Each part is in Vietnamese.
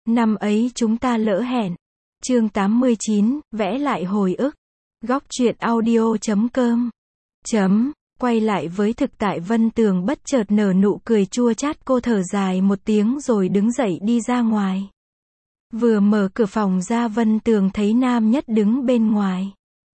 Năm ấy chúng ta lỡ hẹn. Chương 89, vẽ lại hồi ức. Góc truyện audio.com. Quay lại với thực tại, Vân Tường bất chợt nở nụ cười chua chát, cô thở dài một tiếng rồi đứng dậy đi ra ngoài. Vừa mở cửa phòng ra, Vân Tường thấy Nam Nhất đứng bên ngoài.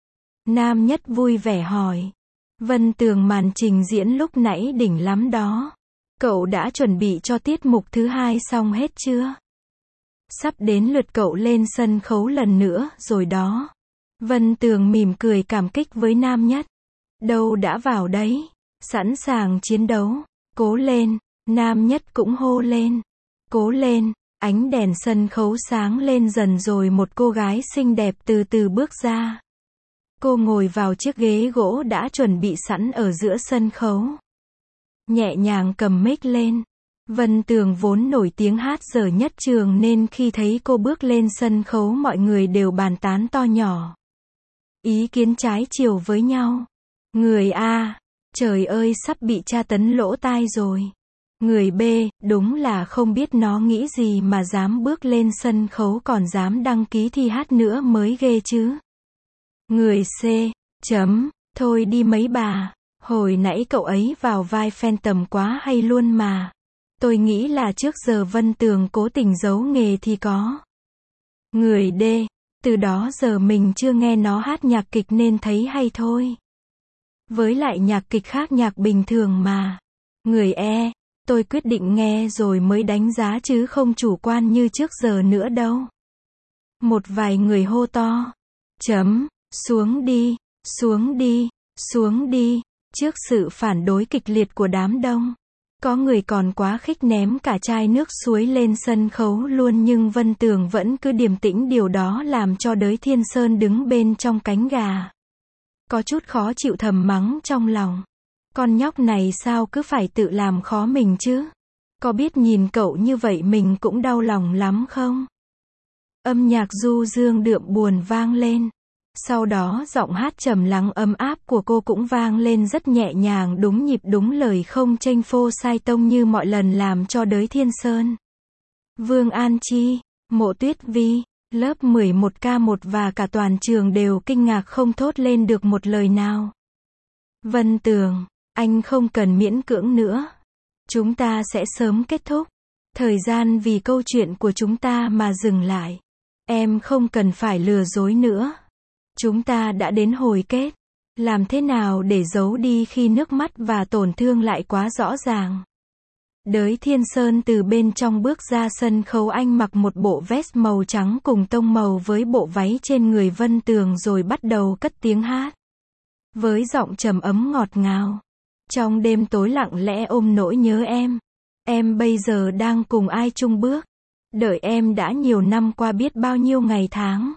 Nam Nhất vui vẻ hỏi. Vân Tường, màn trình diễn lúc nãy đỉnh lắm đó. Cậu đã chuẩn bị cho tiết mục thứ 2 xong hết chưa? Sắp đến lượt cậu lên sân khấu lần nữa rồi đó. Vân Tường mỉm cười cảm kích với Nam Nhất. Đâu đã vào đấy. Sẵn sàng chiến đấu. Cố lên. Nam Nhất cũng hô lên. Cố lên. Ánh đèn sân khấu sáng lên dần rồi một cô gái xinh đẹp từ từ bước ra. Cô ngồi vào chiếc ghế gỗ đã chuẩn bị sẵn ở giữa sân khấu. Nhẹ nhàng cầm mic lên. Vân Tường vốn nổi tiếng hát dở nhất trường nên khi thấy cô bước lên sân khấu mọi người đều bàn tán to nhỏ. Ý kiến trái chiều với nhau. Người A, trời ơi sắp bị tra tấn lỗ tai rồi. Người B, đúng là không biết nó nghĩ gì mà dám bước lên sân khấu còn dám đăng ký thi hát nữa mới ghê chứ. Người C, thôi đi mấy bà, hồi nãy cậu ấy vào vai Phantom quá hay luôn mà. Tôi nghĩ là trước giờ Vân Tường cố tình giấu nghề thì có. Người D, từ đó giờ mình chưa nghe nó hát nhạc kịch nên thấy hay thôi. Với lại nhạc kịch khác nhạc bình thường mà. Người E, tôi quyết định nghe rồi mới đánh giá chứ không chủ quan như trước giờ nữa đâu. Một vài người hô to. Xuống đi, xuống đi, xuống đi. Trước sự phản đối kịch liệt của đám đông. Có người còn quá khích ném cả chai nước suối lên sân khấu luôn, nhưng Vân Tường vẫn cứ điềm tĩnh, điều đó làm cho Đới Thiên Sơn đứng bên trong cánh gà. Có chút khó chịu, thầm mắng trong lòng. Con nhóc này sao cứ phải tự làm khó mình chứ? Có biết nhìn cậu như vậy mình cũng đau lòng lắm không? Âm nhạc du dương đượm buồn vang lên. Sau đó giọng hát trầm lắng ấm áp của cô cũng vang lên rất nhẹ nhàng, đúng nhịp đúng lời, không chênh phô sai tông như mọi lần, làm cho Đới Thiên Sơn, Vương An Chi, Mộ Tuyết Vi, lớp 11K1 và cả toàn trường đều kinh ngạc không thốt lên được một lời nào. Vân Tường, anh không cần miễn cưỡng nữa. Chúng ta sẽ sớm kết thúc. Thời gian vì câu chuyện của chúng ta mà dừng lại. Em không cần phải lừa dối nữa. Chúng ta đã đến hồi kết. Làm thế nào để giấu đi khi nước mắt và tổn thương lại quá rõ ràng? Đới Thiên Sơn từ bên trong bước ra sân khấu, anh mặc một bộ vest màu trắng cùng tông màu với bộ váy trên người Vân Tường rồi bắt đầu cất tiếng hát. Với giọng trầm ấm ngọt ngào. Trong đêm tối lặng lẽ ôm nỗi nhớ em bây giờ đang cùng ai chung bước? Đợi em đã nhiều năm qua biết bao nhiêu ngày tháng.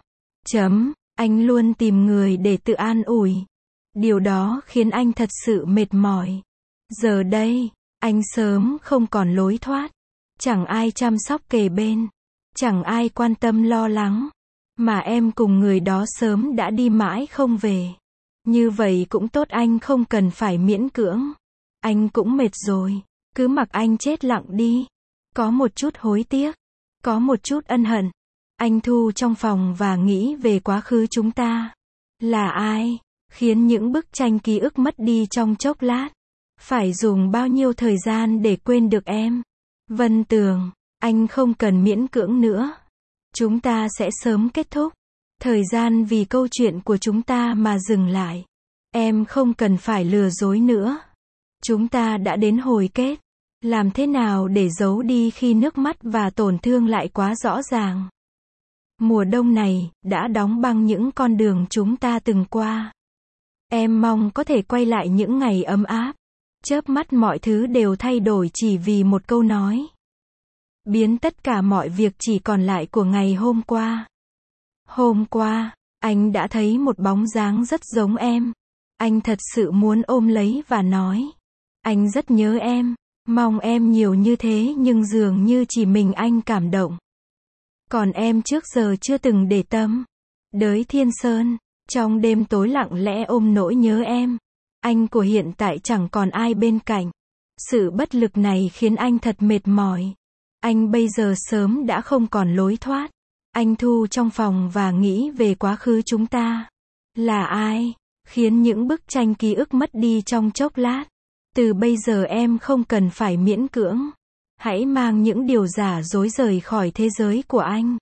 Anh luôn tìm người để tự an ủi. Điều đó khiến anh thật sự mệt mỏi. Giờ đây, anh sớm không còn lối thoát. Chẳng ai chăm sóc kề bên. Chẳng ai quan tâm lo lắng. Mà em cùng người đó sớm đã đi mãi không về. Như vậy cũng tốt, anh không cần phải miễn cưỡng. Anh cũng mệt rồi. Cứ mặc anh chết lặng đi. Có một chút hối tiếc. Có một chút ân hận. Anh thu trong phòng và nghĩ về quá khứ chúng ta. Là ai khiến những bức tranh ký ức mất đi trong chốc lát? Phải dùng bao nhiêu thời gian để quên được em? Vân Tường, anh không cần miễn cưỡng nữa. Chúng ta sẽ sớm kết thúc. Thời gian vì câu chuyện của chúng ta mà dừng lại. Em không cần phải lừa dối nữa. Chúng ta đã đến hồi kết. Làm thế nào để giấu đi khi nước mắt và tổn thương lại quá rõ ràng? Mùa đông này đã đóng băng những con đường chúng ta từng qua. Em mong có thể quay lại những ngày ấm áp. Chớp mắt mọi thứ đều thay đổi chỉ vì một câu nói. Biến tất cả mọi việc chỉ còn lại của ngày hôm qua. Hôm qua, anh đã thấy một bóng dáng rất giống em. Anh thật sự muốn ôm lấy và nói. Anh rất nhớ em. Mong em nhiều như thế, nhưng dường như chỉ mình anh cảm động. Còn em trước giờ chưa từng để tâm. Đới Thiên Sơn, trong đêm tối lặng lẽ ôm nỗi nhớ em. Anh của hiện tại chẳng còn ai bên cạnh. Sự bất lực này khiến anh thật mệt mỏi. Anh bây giờ sớm đã không còn lối thoát. Anh thu trong phòng và nghĩ về quá khứ chúng ta. Là ai khiến những bức tranh ký ức mất đi trong chốc lát? Từ bây giờ em không cần phải miễn cưỡng. Hãy mang những điều giả dối rời khỏi thế giới của anh.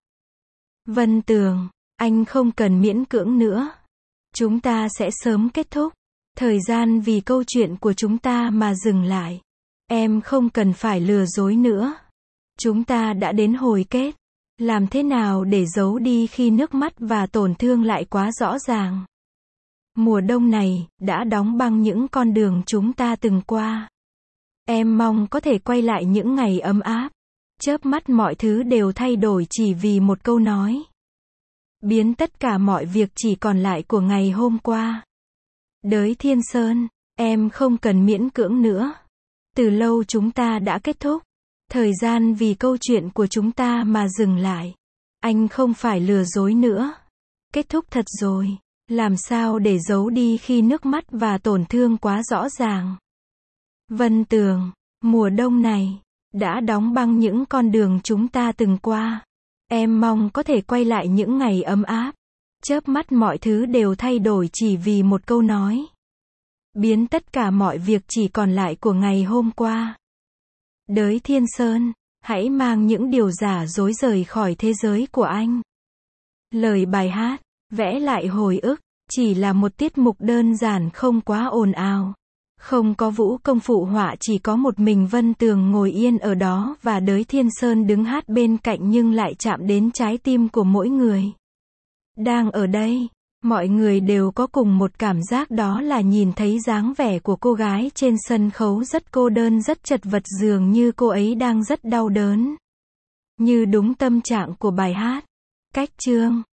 Vân Tường, anh không cần miễn cưỡng nữa. Chúng ta sẽ sớm kết thúc. Thời gian vì câu chuyện của chúng ta mà dừng lại. Em không cần phải lừa dối nữa. Chúng ta đã đến hồi kết. Làm thế nào để giấu đi khi nước mắt và tổn thương lại quá rõ ràng? Mùa đông này đã đóng băng những con đường chúng ta từng qua. Em mong có thể quay lại những ngày ấm áp. Chớp mắt mọi thứ đều thay đổi chỉ vì một câu nói. Biến tất cả mọi việc chỉ còn lại của ngày hôm qua. Đới Thiên Sơn, em không cần miễn cưỡng nữa. Từ lâu chúng ta đã kết thúc. Thời gian vì câu chuyện của chúng ta mà dừng lại. Anh không phải lừa dối nữa. Kết thúc thật rồi. Làm sao để giấu đi khi nước mắt và tổn thương quá rõ ràng? Vân Tường, mùa đông này đã đóng băng những con đường chúng ta từng qua. Em mong có thể quay lại những ngày ấm áp. Chớp mắt mọi thứ đều thay đổi chỉ vì một câu nói. Biến tất cả mọi việc chỉ còn lại của ngày hôm qua. Đới Thiên Sơn, hãy mang những điều giả dối rời khỏi thế giới của anh. Lời bài hát, vẽ lại hồi ức, chỉ là một tiết mục đơn giản không quá ồn ào. Không có vũ công phụ họa, chỉ có một mình Vân Tường ngồi yên ở đó và Đới Thiên Sơn đứng hát bên cạnh nhưng lại chạm đến trái tim của mỗi người. Đang ở đây, mọi người đều có cùng một cảm giác, đó là nhìn thấy dáng vẻ của cô gái trên sân khấu rất cô đơn, rất chật vật, dường như cô ấy đang rất đau đớn. Như đúng tâm trạng của bài hát. Cách chương